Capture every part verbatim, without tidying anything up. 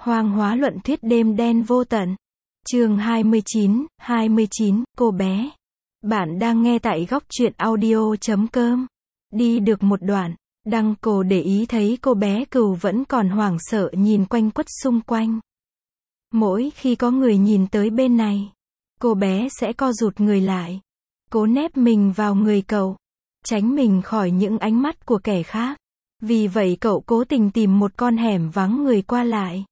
Hoang hóa luận thuyết đêm đen vô tận. Chương hai mươi chín, hai mươi chín, cô bé. Bạn đang nghe tại góc truyện audio chấm com. Đi được một đoạn, Đăng Cổ để ý thấy cô bé Cừu vẫn còn hoảng sợ nhìn quanh quất xung quanh. Mỗi khi có người nhìn tới bên này, cô bé sẽ co rụt người lại, cố nép mình vào người cậu, tránh mình khỏi những ánh mắt của kẻ khác. Vì vậy cậu cố tình tìm một con hẻm vắng người qua lại,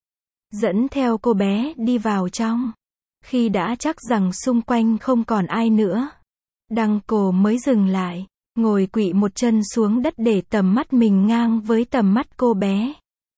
dẫn theo cô bé đi vào trong. Khi đã chắc rằng xung quanh không còn ai nữa, Đăng Cổ mới dừng lại, ngồi quỵ một chân xuống đất để tầm mắt mình ngang với tầm mắt cô bé.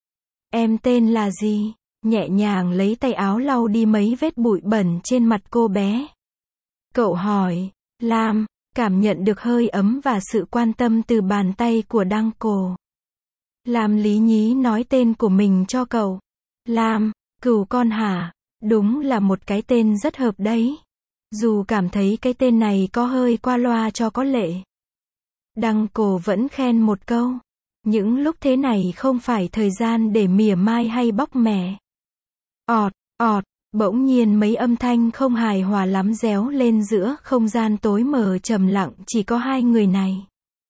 Em tên là gì? Nhẹ nhàng lấy tay áo lau đi mấy vết bụi bẩn trên mặt cô bé. Cậu hỏi. Lam, cảm nhận được hơi ấm và sự quan tâm từ bàn tay của Đăng Cổ. Lam lý nhí nói tên của mình cho cậu. Lam, Cừu con hả? Đúng là một cái tên rất hợp đấy. Dù cảm thấy cái tên này có hơi qua loa cho có lệ, Đăng Cổ vẫn khen một câu. Những lúc thế này không phải thời gian để mỉa mai hay bóc mẻ. Ọt, ọt, bỗng nhiên mấy âm thanh không hài hòa lắm réo lên giữa không gian tối mờ trầm lặng chỉ có hai người này.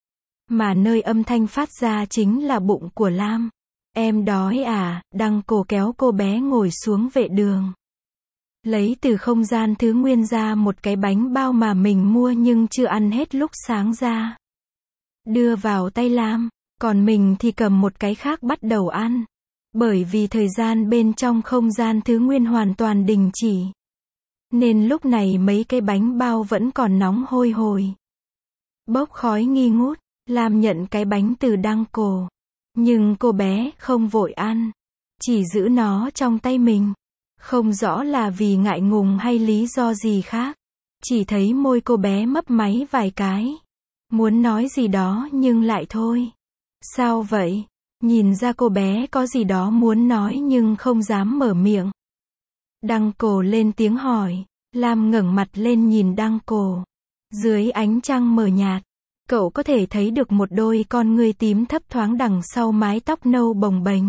Mà nơi âm thanh phát ra chính là bụng của Lam. Em đói à? Đăng Cổ kéo cô bé ngồi xuống vệ đường, lấy từ không gian thứ nguyên ra một cái bánh bao mà mình mua nhưng chưa ăn hết lúc sáng ra, đưa vào tay Lam, còn mình thì cầm một cái khác bắt đầu ăn. Bởi vì thời gian bên trong không gian thứ nguyên hoàn toàn đình chỉ, nên lúc này mấy cái bánh bao vẫn còn nóng hôi hổi, bốc khói nghi ngút. Lam nhận cái bánh từ Đăng Cổ, nhưng cô bé không vội ăn, chỉ giữ nó trong tay mình. Không rõ là vì ngại ngùng hay lý do gì khác, chỉ thấy môi cô bé mấp máy vài cái, muốn nói gì đó nhưng lại thôi. Sao vậy? Nhìn ra cô bé có gì đó muốn nói nhưng không dám mở miệng. Đăng Cổ lên tiếng hỏi. Lam ngẩng mặt lên nhìn Đăng Cổ. Dưới ánh trăng mờ nhạt, cậu có thể thấy được một đôi con ngươi tím thấp thoáng đằng sau mái tóc nâu bồng bềnh.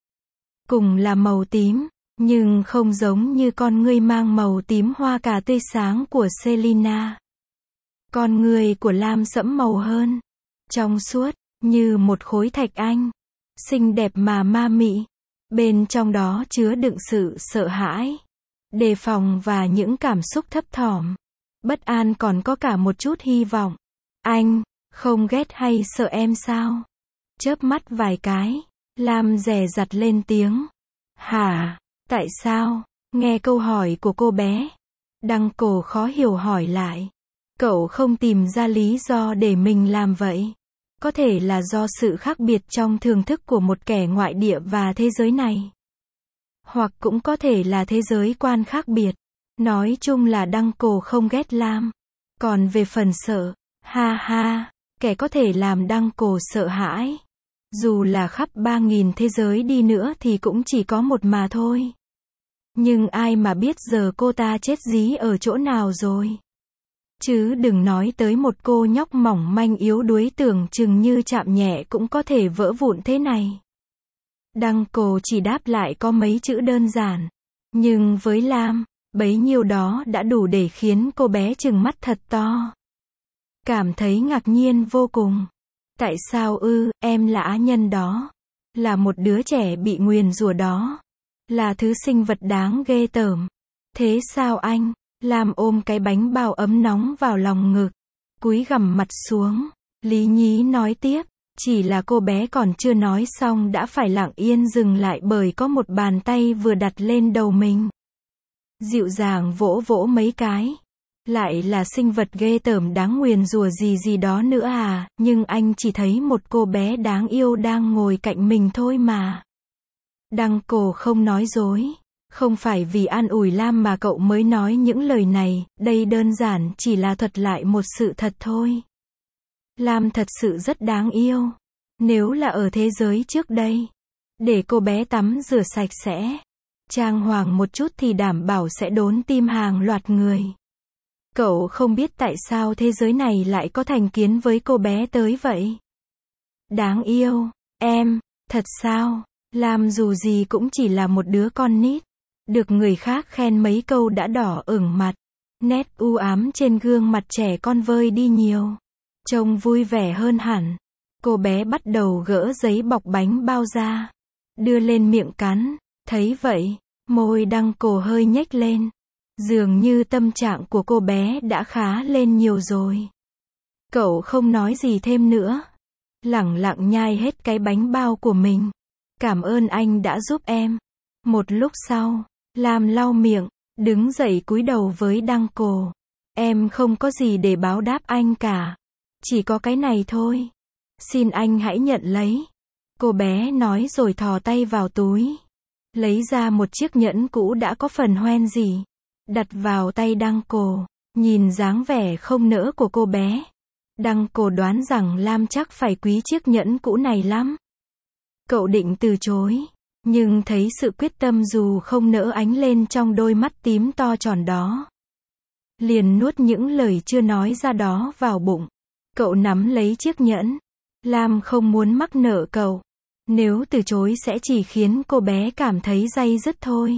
Cùng là màu tím, nhưng không giống như con ngươi mang màu tím hoa cà tươi sáng của Selina. Con ngươi của Lam sẫm màu hơn, trong suốt, như một khối thạch anh, xinh đẹp mà ma mị. Bên trong đó chứa đựng sự sợ hãi, đề phòng và những cảm xúc thấp thỏm, bất an, còn có cả một chút hy vọng. Anh, không ghét hay sợ em sao? Chớp mắt vài cái, Lam dè dặt lên tiếng. Hả? Tại sao? Nghe câu hỏi của cô bé, Đăng Cổ khó hiểu hỏi lại. Cậu không tìm ra lý do để mình làm vậy. Có thể là do sự khác biệt trong thưởng thức của một kẻ ngoại địa và thế giới này. Hoặc cũng có thể là thế giới quan khác biệt. Nói chung là Đăng Cổ không ghét Lam. Còn về phần sợ, ha ha, kẻ có thể làm Đăng Cổ sợ hãi, dù là khắp ba nghìn thế giới đi nữa thì cũng chỉ có một mà thôi. Nhưng ai mà biết giờ cô ta chết dí ở chỗ nào rồi. Chứ đừng nói tới một cô nhóc mỏng manh yếu đuối tưởng chừng như chạm nhẹ cũng có thể vỡ vụn thế này. Đăng Cổ chỉ đáp lại có mấy chữ đơn giản. Nhưng với Lam, bấy nhiêu đó đã đủ để khiến cô bé trừng mắt thật to, cảm thấy ngạc nhiên vô cùng. Tại sao ư? Em là á nhân đó, là một đứa trẻ bị nguyền rủa đó, là thứ sinh vật đáng ghê tởm. Thế sao anh? Lam ôm cái bánh bao ấm nóng vào lòng ngực, cúi gằm mặt xuống, lý nhí nói tiếp. Chỉ là cô bé còn chưa nói xong đã phải lặng yên dừng lại bởi có một bàn tay vừa đặt lên đầu mình, dịu dàng vỗ vỗ mấy cái. Lại là sinh vật ghê tởm đáng nguyền rủa gì gì đó nữa à? Nhưng anh chỉ thấy một cô bé đáng yêu đang ngồi cạnh mình thôi mà. Đăng Cổ không nói dối. Không phải vì an ủi Lam mà cậu mới nói những lời này, đây đơn giản chỉ là thuật lại một sự thật thôi. Lam thật sự rất đáng yêu. Nếu là ở thế giới trước đây, để cô bé tắm rửa sạch sẽ, trang hoàng một chút thì đảm bảo sẽ đốn tim hàng loạt người. Cậu không biết tại sao thế giới này lại có thành kiến với cô bé tới vậy. Đáng yêu, em, thật sao? Lam dù gì cũng chỉ là một đứa con nít. Được người khác khen mấy câu đã đỏ ửng mặt. Nét u ám trên gương mặt trẻ con vơi đi nhiều. Trông vui vẻ hơn hẳn. Cô bé bắt đầu gỡ giấy bọc bánh bao ra. Đưa lên miệng cắn. Thấy vậy, môi Đăng Cổ hơi nhếch lên. Dường như tâm trạng của cô bé đã khá lên nhiều rồi. Cậu không nói gì thêm nữa. Lẳng lặng nhai hết cái bánh bao của mình. Cảm ơn anh đã giúp em. Một lúc sau, Lam lau miệng, đứng dậy cúi đầu với Đăng Cổ. Em không có gì để báo đáp anh cả. Chỉ có cái này thôi. Xin anh hãy nhận lấy. Cô bé nói rồi thò tay vào túi. Lấy ra một chiếc nhẫn cũ đã có phần hoen gì. Đặt vào tay Đăng Cổ. Nhìn dáng vẻ không nỡ của cô bé. Đăng Cổ đoán rằng Lam chắc phải quý chiếc nhẫn cũ này lắm. Cậu định từ chối. Nhưng thấy sự quyết tâm dù không nỡ ánh lên trong đôi mắt tím to tròn đó. Liền nuốt những lời chưa nói ra đó vào bụng. Cậu nắm lấy chiếc nhẫn. Lam không muốn mắc nợ cậu. Nếu từ chối sẽ chỉ khiến cô bé cảm thấy day dứt thôi.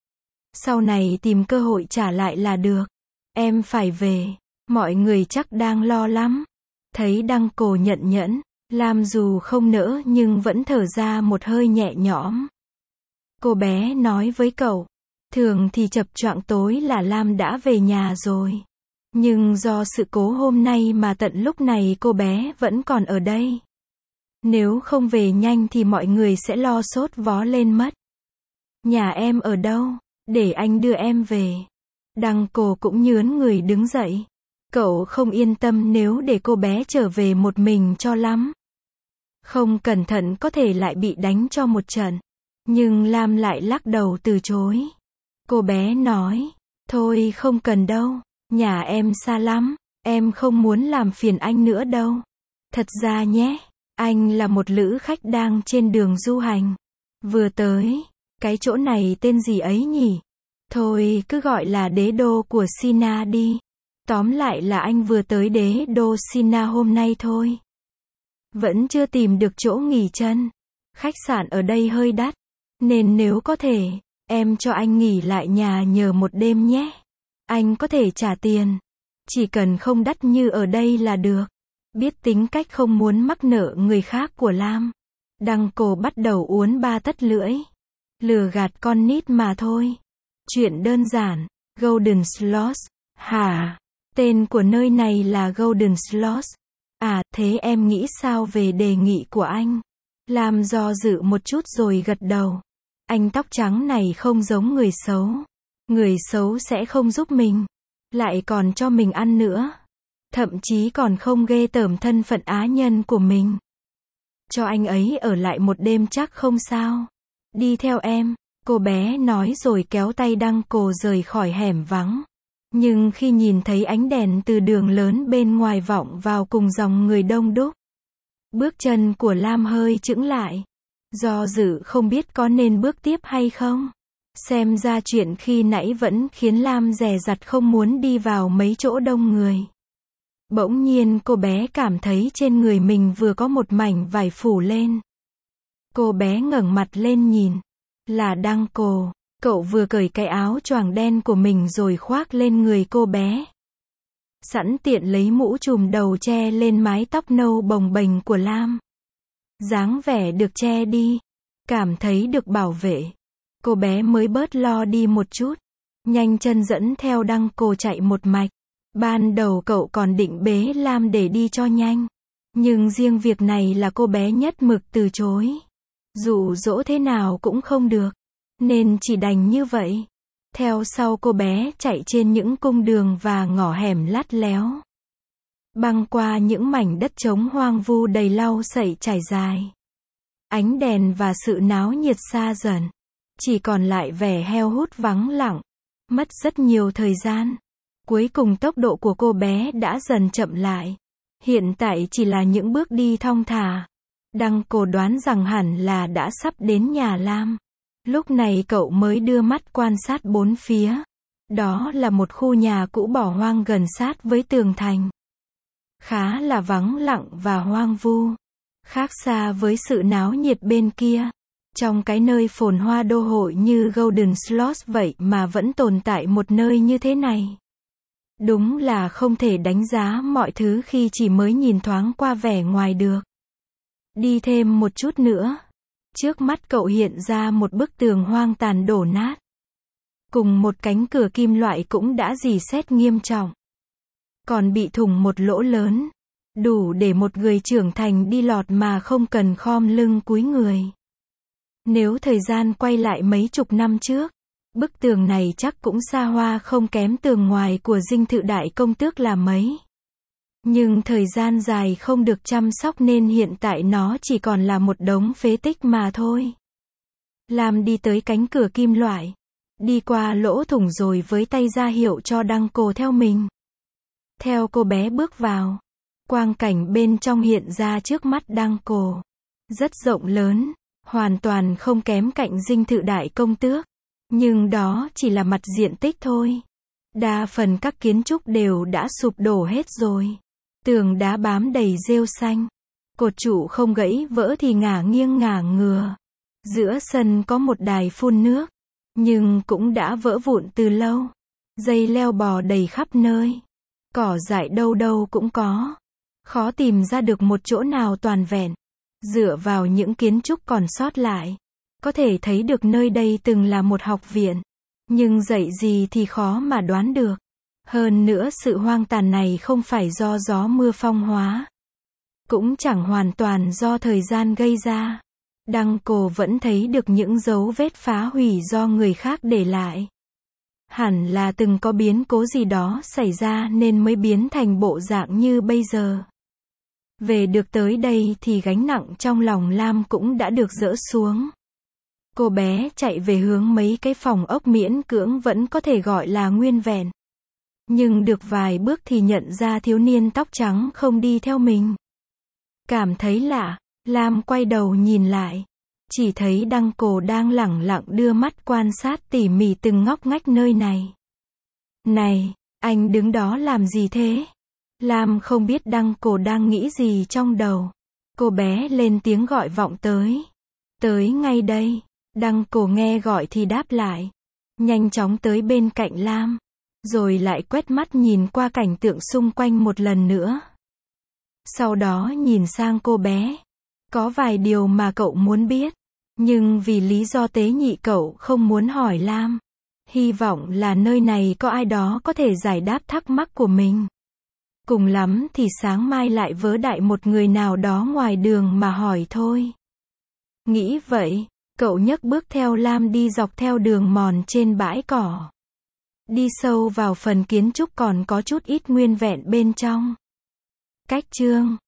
Sau này tìm cơ hội trả lại là được. Em phải về. Mọi người chắc đang lo lắm. Thấy Đăng Cổ nhận nhẫn. Lam dù không nỡ nhưng vẫn thở ra một hơi nhẹ nhõm. Cô bé nói với cậu. Thường thì chập choạng tối là Lam đã về nhà rồi. Nhưng do sự cố hôm nay mà tận lúc này cô bé vẫn còn ở đây. Nếu không về nhanh thì mọi người sẽ lo sốt vó lên mất. Nhà em ở đâu? Để anh đưa em về. Đăng Cổ cũng nhướn người đứng dậy. Cậu không yên tâm nếu để cô bé trở về một mình cho lắm. Không cẩn thận có thể lại bị đánh cho một trận. Nhưng Lam lại lắc đầu từ chối. Cô bé nói. Thôi không cần đâu. Nhà em xa lắm. Em không muốn làm phiền anh nữa đâu. Thật ra nhé. Anh là một lữ khách đang trên đường du hành. Vừa tới. Cái chỗ này tên gì ấy nhỉ? Thôi cứ gọi là đế đô của Sina đi. Tóm lại là anh vừa tới đế đô Sina hôm nay thôi. Vẫn chưa tìm được chỗ nghỉ chân. Khách sạn ở đây hơi đắt. Nên nếu có thể, em cho anh nghỉ lại nhà nhờ một đêm nhé. Anh có thể trả tiền. Chỉ cần không đắt như ở đây là được. Biết tính cách không muốn mắc nợ người khác của Lam. Đăng Cổ bắt đầu uốn ba tấc lưỡi. Lừa gạt con nít mà thôi. Chuyện đơn giản. Golden Slots. Hả? Tên của nơi này là Golden Slots. À, thế em nghĩ sao về đề nghị của anh? Lam do dự một chút rồi gật đầu. Anh tóc trắng này không giống người xấu. Người xấu sẽ không giúp mình. Lại còn cho mình ăn nữa. Thậm chí còn không ghê tởm thân phận á nhân của mình. Cho anh ấy ở lại một đêm chắc không sao. Đi theo em. Cô bé nói rồi kéo tay Đăng Cổ rời khỏi hẻm vắng. Nhưng khi nhìn thấy ánh đèn từ đường lớn bên ngoài vọng vào cùng dòng người đông đúc. Bước chân của Lam hơi chững lại. Do dự không biết có nên bước tiếp hay không. Xem ra chuyện khi nãy vẫn khiến Lam dè dặt không muốn đi vào mấy chỗ đông người. Bỗng nhiên cô bé cảm thấy trên người mình vừa có một mảnh vải phủ lên. Cô bé ngẩng mặt lên nhìn. Là Đăng Cổ. Cậu vừa cởi cái áo choàng đen của mình rồi khoác lên người cô bé. Sẵn tiện lấy mũ trùm đầu che lên mái tóc nâu bồng bềnh của Lam. Dáng vẻ được che đi. Cảm thấy được bảo vệ. Cô bé mới bớt lo đi một chút. Nhanh chân dẫn theo Đăng Cổ chạy một mạch. Ban đầu cậu còn định bế Lam để đi cho nhanh. Nhưng riêng việc này là cô bé nhất mực từ chối. Dụ dỗ thế nào cũng không được. Nên chỉ đành như vậy. Theo sau cô bé chạy trên những cung đường và ngõ hẻm lắt léo. Băng qua những mảnh đất trống hoang vu đầy lau sậy trải dài. Ánh đèn và sự náo nhiệt xa dần. Chỉ còn lại vẻ heo hút vắng lặng. Mất rất nhiều thời gian. Cuối cùng tốc độ của cô bé đã dần chậm lại. Hiện tại chỉ là những bước đi thong thả. Đăng Cổ đoán rằng hẳn là đã sắp đến nhà Lam. Lúc này cậu mới đưa mắt quan sát bốn phía. Đó là một khu nhà cũ bỏ hoang gần sát với tường thành. Khá là vắng lặng và hoang vu. Khác xa với sự náo nhiệt bên kia. Trong cái nơi phồn hoa đô hội như Golden Slot vậy mà vẫn tồn tại một nơi như thế này. Đúng là không thể đánh giá mọi thứ khi chỉ mới nhìn thoáng qua vẻ ngoài được. Đi thêm một chút nữa. Trước mắt cậu hiện ra một bức tường hoang tàn đổ nát. Cùng một cánh cửa kim loại cũng đã rỉ sét nghiêm trọng. Còn bị thủng một lỗ lớn. Đủ để một người trưởng thành đi lọt mà không cần khom lưng cúi người. Nếu thời gian quay lại mấy chục năm trước, bức tường này chắc cũng xa hoa không kém tường ngoài của dinh thự đại công tước là mấy. Nhưng thời gian dài không được chăm sóc nên hiện tại nó chỉ còn là một đống phế tích mà thôi. Lam đi tới cánh cửa kim loại. Đi qua lỗ thủng rồi với tay ra hiệu cho Duncan theo mình. Theo cô bé bước vào. Quang cảnh bên trong hiện ra trước mắt Duncan. Rất rộng lớn. Hoàn toàn không kém cạnh dinh thự đại công tước. Nhưng đó chỉ là mặt diện tích thôi. Đa phần các kiến trúc đều đã sụp đổ hết rồi. Tường đá bám đầy rêu xanh. Cột trụ không gãy vỡ thì ngả nghiêng ngả ngừa. Giữa sân có một đài phun nước. Nhưng cũng đã vỡ vụn từ lâu. Dây leo bò đầy khắp nơi. Cỏ dại đâu đâu cũng có. Khó tìm ra được một chỗ nào toàn vẹn. Dựa vào những kiến trúc còn sót lại. Có thể thấy được nơi đây từng là một học viện. Nhưng dạy gì thì khó mà đoán được. Hơn nữa sự hoang tàn này không phải do gió mưa phong hóa. Cũng chẳng hoàn toàn do thời gian gây ra. Duncan vẫn thấy được những dấu vết phá hủy do người khác để lại. Hẳn là từng có biến cố gì đó xảy ra nên mới biến thành bộ dạng như bây giờ. Về được tới đây thì gánh nặng trong lòng Lam cũng đã được dỡ xuống. Cô bé chạy về hướng mấy cái phòng ốc miễn cưỡng vẫn có thể gọi là nguyên vẹn. Nhưng được vài bước thì nhận ra thiếu niên tóc trắng không đi theo mình. Cảm thấy lạ, Lam quay đầu nhìn lại. Chỉ thấy Duncan đang lẳng lặng đưa mắt quan sát tỉ mỉ từng ngóc ngách nơi này. Này, anh đứng đó làm gì thế? Lam không biết Duncan đang nghĩ gì trong đầu. Cô bé lên tiếng gọi vọng tới. Tới ngay đây. Duncan nghe gọi thì đáp lại. Nhanh chóng tới bên cạnh Lam. Rồi lại quét mắt nhìn qua cảnh tượng xung quanh một lần nữa. Sau đó nhìn sang cô bé. Có vài điều mà cậu muốn biết. Nhưng vì lý do tế nhị cậu không muốn hỏi Lam. Hy vọng là nơi này có ai đó có thể giải đáp thắc mắc của mình. Cùng lắm thì sáng mai lại vớ đại một người nào đó ngoài đường mà hỏi thôi. Nghĩ vậy, cậu nhấc bước theo Lam đi dọc theo đường mòn trên bãi cỏ. Đi sâu vào phần kiến trúc còn có chút ít nguyên vẹn bên trong. Cách chương